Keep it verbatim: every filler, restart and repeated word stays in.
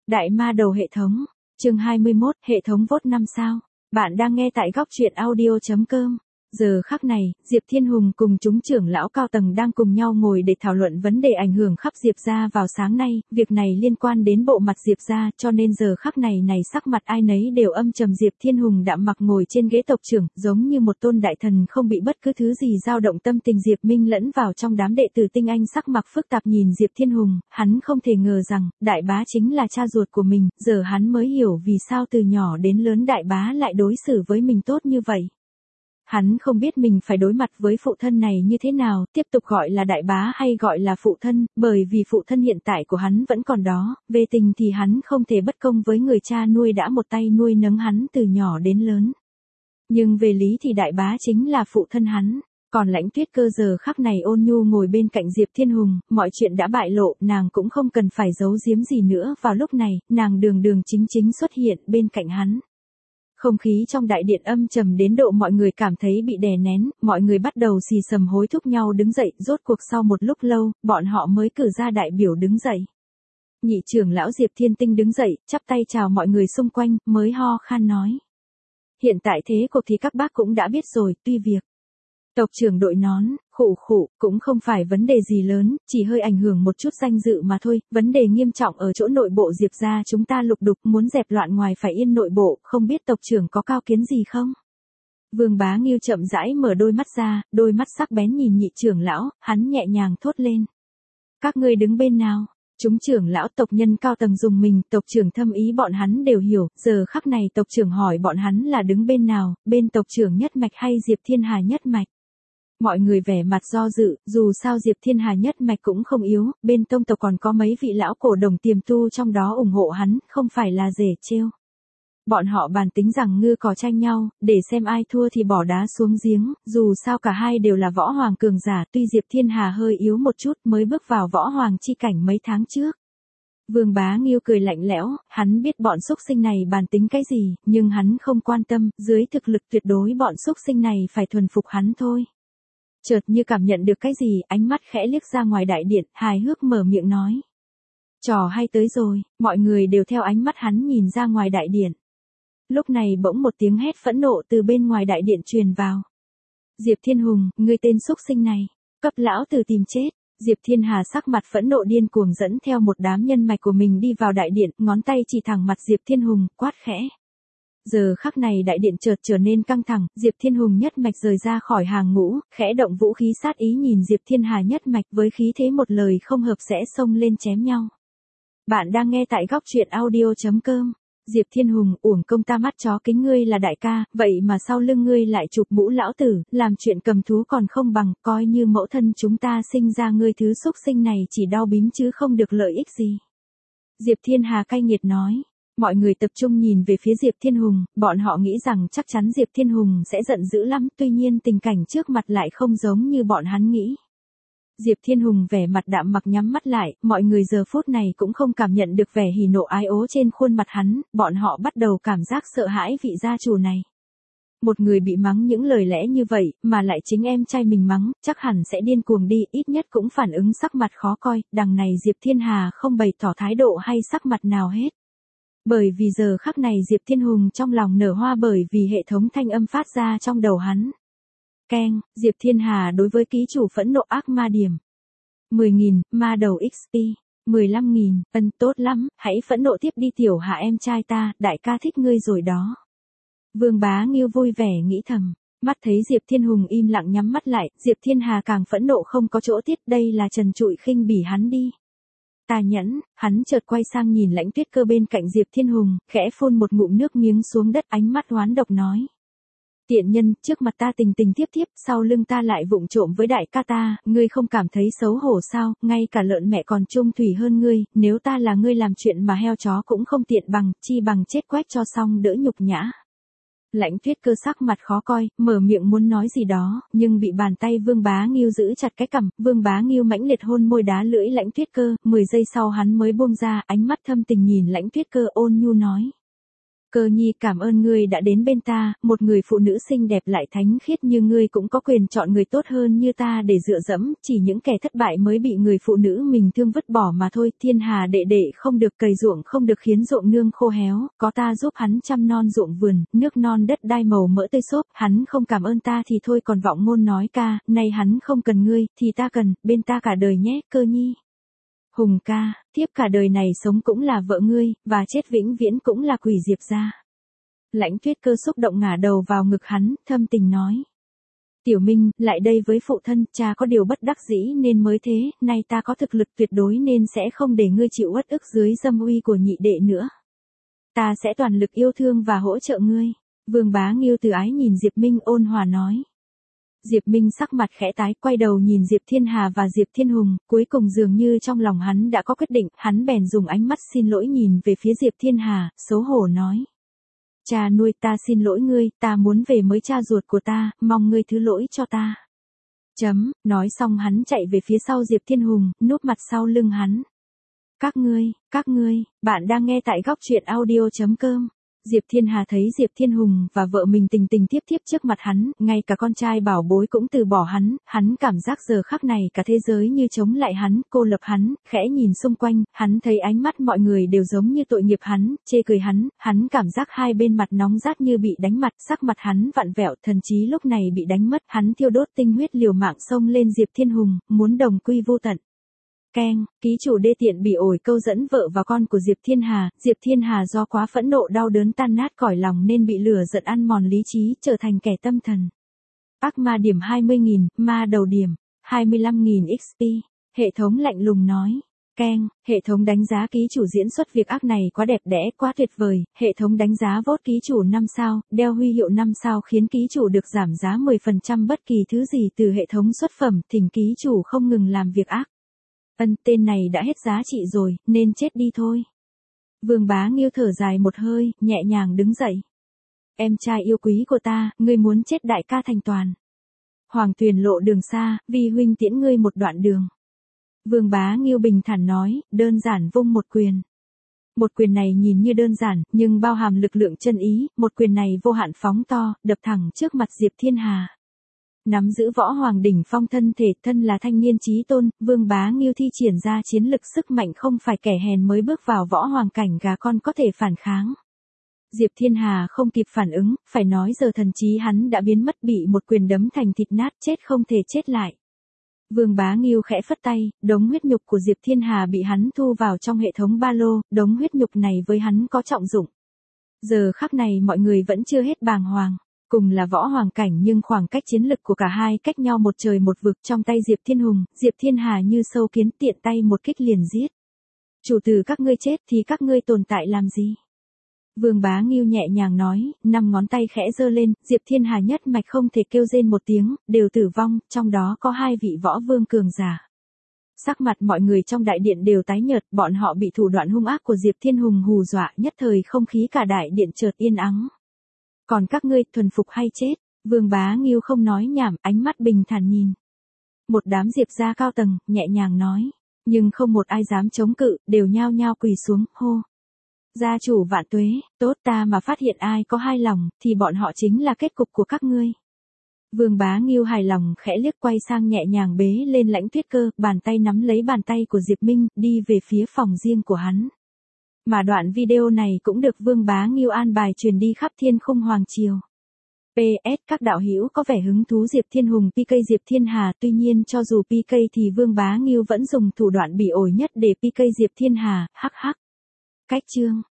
Đại ma đầu hệ thống, chương hai mươi mốt, hệ thống vote năm sao. Bạn đang nghe tại góc truyện audio chấm com. Giờ khắc này, Diệp Thiên Hùng cùng chúng trưởng lão cao tầng đang cùng nhau ngồi để thảo luận vấn đề ảnh hưởng khắp Diệp gia vào sáng nay, việc này liên quan đến bộ mặt Diệp gia, cho nên giờ khắc này này sắc mặt ai nấy đều âm trầm. Diệp Thiên Hùng đạm mặc ngồi trên ghế tộc trưởng, giống như một tôn đại thần không bị bất cứ thứ gì dao động tâm tình. Diệp Minh lẫn vào trong đám đệ tử tinh anh sắc mặt phức tạp nhìn Diệp Thiên Hùng, hắn không thể ngờ rằng, đại bá chính là cha ruột của mình, giờ hắn mới hiểu vì sao từ nhỏ đến lớn đại bá lại đối xử với mình tốt như vậy. Hắn không biết mình phải đối mặt với phụ thân này như thế nào, tiếp tục gọi là đại bá hay gọi là phụ thân, bởi vì phụ thân hiện tại của hắn vẫn còn đó, về tình thì hắn không thể bất công với người cha nuôi đã một tay nuôi nấng hắn từ nhỏ đến lớn. Nhưng về lý thì đại bá chính là phụ thân hắn. Còn Lãnh Tuyết Cơ giờ khắc này ôn nhu ngồi bên cạnh Diệp Thiên Hùng, mọi chuyện đã bại lộ, nàng cũng không cần phải giấu giếm gì nữa. Vào lúc này, nàng đường đường chính chính xuất hiện bên cạnh hắn. Không khí trong đại điện âm trầm đến độ mọi người cảm thấy bị đè nén, mọi người bắt đầu xì xầm hối thúc nhau đứng dậy, rốt cuộc sau một lúc lâu, bọn họ mới cử ra đại biểu đứng dậy. Nhị trưởng lão Diệp Thiên Tinh đứng dậy, chắp tay chào mọi người xung quanh, mới ho khan nói. Hiện tại thế cuộc thì các bác cũng đã biết rồi, tuy việc tộc trưởng đội nón, khụ khụ, cũng không phải vấn đề gì lớn, chỉ hơi ảnh hưởng một chút danh dự mà thôi, vấn đề nghiêm trọng ở chỗ nội bộ Diệp gia chúng ta lục đục, muốn dẹp loạn ngoài phải yên nội bộ, không biết tộc trưởng có cao kiến gì không? Vương Bá Ngưu chậm rãi mở đôi mắt ra, đôi mắt sắc bén nhìn nhị trưởng lão, hắn nhẹ nhàng thốt lên. Các ngươi đứng bên nào? Chúng trưởng lão tộc nhân cao tầng dùng mình, tộc trưởng thâm ý bọn hắn đều hiểu, giờ khắc này tộc trưởng hỏi bọn hắn là đứng bên nào, bên tộc trưởng nhất mạch hay Diệp Thiên Hà nhất mạch. Mọi người vẻ mặt do dự, dù sao Diệp Thiên Hà nhất mạch cũng không yếu, bên tông tộc còn có mấy vị lão cổ đồng tiềm tu trong đó ủng hộ hắn, không phải là dễ trêu. Bọn họ bàn tính rằng ngư cò tranh nhau, để xem ai thua thì bỏ đá xuống giếng, dù sao cả hai đều là võ hoàng cường giả, tuy Diệp Thiên Hà hơi yếu một chút mới bước vào võ hoàng chi cảnh mấy tháng trước. Vương Bá Ngưu cười lạnh lẽo, hắn biết bọn xúc sinh này bàn tính cái gì, nhưng hắn không quan tâm, dưới thực lực tuyệt đối bọn xúc sinh này phải thuần phục hắn thôi. Chợt như cảm nhận được cái gì, ánh mắt khẽ liếc ra ngoài đại điện, hài hước mở miệng nói. Trò hay tới rồi, mọi người đều theo ánh mắt hắn nhìn ra ngoài đại điện. Lúc này bỗng một tiếng hét phẫn nộ từ bên ngoài đại điện truyền vào. Diệp Thiên Hùng, ngươi tên xúc sinh này, cấp lão tử tìm chết. Diệp Thiên Hà sắc mặt phẫn nộ điên cuồng dẫn theo một đám nhân mạch của mình đi vào đại điện, ngón tay chỉ thẳng mặt Diệp Thiên Hùng, quát khẽ. Giờ khắc này đại điện chợt trở nên căng thẳng, Diệp Thiên Hùng nhất mạch rời ra khỏi hàng ngũ, khẽ động vũ khí sát ý nhìn Diệp Thiên Hà nhất mạch với khí thế một lời không hợp sẽ xông lên chém nhau. Bạn đang nghe tại góc truyện audio chấm com. Diệp Thiên Hùng, uổng công ta mắt chó kính ngươi là đại ca, vậy mà sau lưng ngươi lại chụp mũ lão tử, làm chuyện cầm thú còn không bằng, coi như mẫu thân chúng ta sinh ra ngươi thứ xúc sinh này chỉ đau bím chứ không được lợi ích gì. Diệp Thiên Hà cay nghiệt nói. Mọi người tập trung nhìn về phía Diệp Thiên Hùng, bọn họ nghĩ rằng chắc chắn Diệp Thiên Hùng sẽ giận dữ lắm, tuy nhiên tình cảnh trước mặt lại không giống như bọn hắn nghĩ. Diệp Thiên Hùng vẻ mặt đạm mặc nhắm mắt lại, mọi người giờ phút này cũng không cảm nhận được vẻ hỉ nộ ái ố trên khuôn mặt hắn, bọn họ bắt đầu cảm giác sợ hãi vị gia chủ này. Một người bị mắng những lời lẽ như vậy, mà lại chính em trai mình mắng, chắc hẳn sẽ điên cuồng đi, ít nhất cũng phản ứng sắc mặt khó coi, đằng này Diệp Thiên Hà không bày tỏ thái độ hay sắc mặt nào hết. Bởi vì giờ khắc này Diệp Thiên Hùng trong lòng nở hoa bởi vì hệ thống thanh âm phát ra trong đầu hắn. Keng, Diệp Thiên Hà đối với ký chủ phẫn nộ ác ma điểm. mười nghìn, ma đầu ích pê. mười lăm nghìn, ân tốt lắm, hãy phẫn nộ tiếp đi tiểu hạ em trai ta, đại ca thích ngươi rồi đó. Vương Bá Ngưu vui vẻ nghĩ thầm. Mắt thấy Diệp Thiên Hùng im lặng nhắm mắt lại, Diệp Thiên Hà càng phẫn nộ không có chỗ tiết, đây là trần trụi khinh bỉ hắn đi. Tà nhẫn, hắn chợt quay sang nhìn Lãnh Tuyết Cơ bên cạnh Diệp Thiên Hùng, khẽ phun một ngụm nước miếng xuống đất, ánh mắt oán độc nói. Tiện nhân, trước mặt ta tình tình tiếp tiếp, sau lưng ta lại vụng trộm với đại ca ta, ngươi không cảm thấy xấu hổ sao, ngay cả lợn mẹ còn trung thủy hơn ngươi, nếu ta là ngươi làm chuyện mà heo chó cũng không tiện bằng, chi bằng chết quét cho xong đỡ nhục nhã. Lãnh Tuyết Cơ sắc mặt khó coi, mở miệng muốn nói gì đó, nhưng bị bàn tay Vương Bá Ngưu giữ chặt cái cằm, Vương Bá Ngưu mãnh liệt hôn môi đá lưỡi Lãnh Tuyết Cơ, mười giây sau hắn mới buông ra, ánh mắt thâm tình nhìn Lãnh Tuyết Cơ ôn nhu nói. Cơ nhi cảm ơn ngươi đã đến bên ta, một người phụ nữ xinh đẹp lại thánh khiết như ngươi cũng có quyền chọn người tốt hơn như ta để dựa dẫm, chỉ những kẻ thất bại mới bị người phụ nữ mình thương vứt bỏ mà thôi. Thiên Hà đệ đệ không được cày ruộng, không được khiến ruộng nương khô héo, có ta giúp hắn chăm non ruộng vườn, nước non đất đai màu mỡ tươi xốp, hắn không cảm ơn ta thì thôi còn vọng ngôn nói ca, nay hắn không cần ngươi, thì ta cần, bên ta cả đời nhé, Cơ nhi. Hùng ca, tiếp cả đời này sống cũng là vợ ngươi, và chết vĩnh viễn cũng là quỷ Diệp gia. Lãnh Tuyết Cơ xúc động ngả đầu vào ngực hắn, thâm tình nói. Tiểu Minh, lại đây với phụ thân, cha có điều bất đắc dĩ nên mới thế, nay ta có thực lực tuyệt đối nên sẽ không để ngươi chịu uất ức dưới dâm uy của nhị đệ nữa. Ta sẽ toàn lực yêu thương và hỗ trợ ngươi. Vương Bá Nghiêu từ ái nhìn Diệp Minh ôn hòa nói. Diệp Minh sắc mặt khẽ tái, quay đầu nhìn Diệp Thiên Hà và Diệp Thiên Hùng, cuối cùng dường như trong lòng hắn đã có quyết định, hắn bèn dùng ánh mắt xin lỗi nhìn về phía Diệp Thiên Hà, xấu hổ nói. Cha nuôi, ta xin lỗi ngươi, ta muốn về với cha ruột của ta, mong ngươi thứ lỗi cho ta. Chấm, nói xong hắn chạy về phía sau Diệp Thiên Hùng, núp mặt sau lưng hắn. Các ngươi, các ngươi, bạn đang nghe tại góc truyện audio chấm com. Diệp Thiên Hà thấy Diệp Thiên Hùng và vợ mình tình tình tiếp tiếp trước mặt hắn, ngay cả con trai bảo bối cũng từ bỏ hắn, hắn cảm giác giờ khắc này cả thế giới như chống lại hắn, cô lập hắn, khẽ nhìn xung quanh, hắn thấy ánh mắt mọi người đều giống như tội nghiệp hắn, chê cười hắn, hắn cảm giác hai bên mặt nóng rát như bị đánh mặt, sắc mặt hắn vặn vẹo, thần trí lúc này bị đánh mất, hắn thiêu đốt tinh huyết liều mạng xông lên Diệp Thiên Hùng, muốn đồng quy vô tận. Keng, ký chủ đê tiện bị ổi câu dẫn vợ và con của Diệp Thiên Hà, Diệp Thiên Hà do quá phẫn nộ đau đớn tan nát cõi lòng nên bị lửa giận ăn mòn lý trí, trở thành kẻ tâm thần. Ác ma điểm hai mươi nghìn, ma đầu điểm, hai mươi lăm nghìn ích pê, hệ thống lạnh lùng nói. Keng, hệ thống đánh giá ký chủ diễn xuất việc ác này quá đẹp đẽ, quá tuyệt vời, hệ thống đánh giá vote ký chủ năm sao, đeo huy hiệu năm sao khiến ký chủ được giảm giá mười phần trăm bất kỳ thứ gì từ hệ thống xuất phẩm, thỉnh ký chủ không ngừng làm việc ác. Ân, tên này đã hết giá trị rồi, nên chết đi thôi. Vương Bá Nghiêu thở dài một hơi, nhẹ nhàng đứng dậy. Em trai yêu quý của ta, ngươi muốn chết đại ca thành toàn. Hoàng Tuyền lộ đường xa, vì huynh tiễn ngươi một đoạn đường. Vương Bá Nghiêu bình thản nói, đơn giản vung một quyền. Một quyền này nhìn như đơn giản, nhưng bao hàm lực lượng chân ý, một quyền này vô hạn phóng to, đập thẳng trước mặt Diệp Thiên Hà. Nắm giữ võ hoàng đỉnh phong thân thể, thân là thanh niên chí tôn, Vương Bá Nghiêu thi triển ra chiến lực sức mạnh không phải kẻ hèn mới bước vào võ hoàng cảnh gà con có thể phản kháng. Diệp Thiên Hà không kịp phản ứng, phải nói giờ thần trí hắn đã biến mất bị một quyền đấm thành thịt nát chết không thể chết lại. Vương Bá Nghiêu khẽ phất tay, đống huyết nhục của Diệp Thiên Hà bị hắn thu vào trong hệ thống ba lô, đống huyết nhục này với hắn có trọng dụng. Giờ khắc này mọi người vẫn chưa hết bàng hoàng. Cùng là võ hoàng cảnh nhưng khoảng cách chiến lực của cả hai cách nhau một trời một vực trong tay Diệp Thiên Hùng, Diệp Thiên Hà như sâu kiến tiện tay một kích liền giết. Chủ tử các ngươi chết thì các ngươi tồn tại làm gì? Vương Bá Nghiêu nhẹ nhàng nói, năm ngón tay khẽ giơ lên, Diệp Thiên Hà nhất mạch không thể kêu rên một tiếng, đều tử vong, trong đó có hai vị võ vương cường giả. Sắc mặt mọi người trong đại điện đều tái nhợt, bọn họ bị thủ đoạn hung ác của Diệp Thiên Hùng hù dọa, nhất thời không khí cả đại điện chợt yên ắng. Còn các ngươi, thuần phục hay chết? Vương Bá Nghiêu không nói nhảm, ánh mắt bình thản nhìn. Một đám Diệp gia cao tầng, nhẹ nhàng nói. Nhưng không một ai dám chống cự, đều nhao nhao quỳ xuống, hô. Gia chủ vạn tuế, tốt ta mà phát hiện ai có hai lòng, thì bọn họ chính là kết cục của các ngươi. Vương Bá Nghiêu hài lòng khẽ liếc quay sang nhẹ nhàng bế lên Lãnh Tuyết Cơ, bàn tay nắm lấy bàn tay của Diệp Minh, đi về phía phòng riêng của hắn. Mà đoạn video này cũng được Vương Bá Nghiêu an bài truyền đi khắp thiên khung hoàng triều. pê ét các đạo hữu có vẻ hứng thú Diệp Thiên Hùng pê ca Diệp Thiên Hà, tuy nhiên cho dù pê ca thì Vương Bá Nghiêu vẫn dùng thủ đoạn bị ổi nhất để pê ca Diệp Thiên Hà, hắc hắc. Cách chương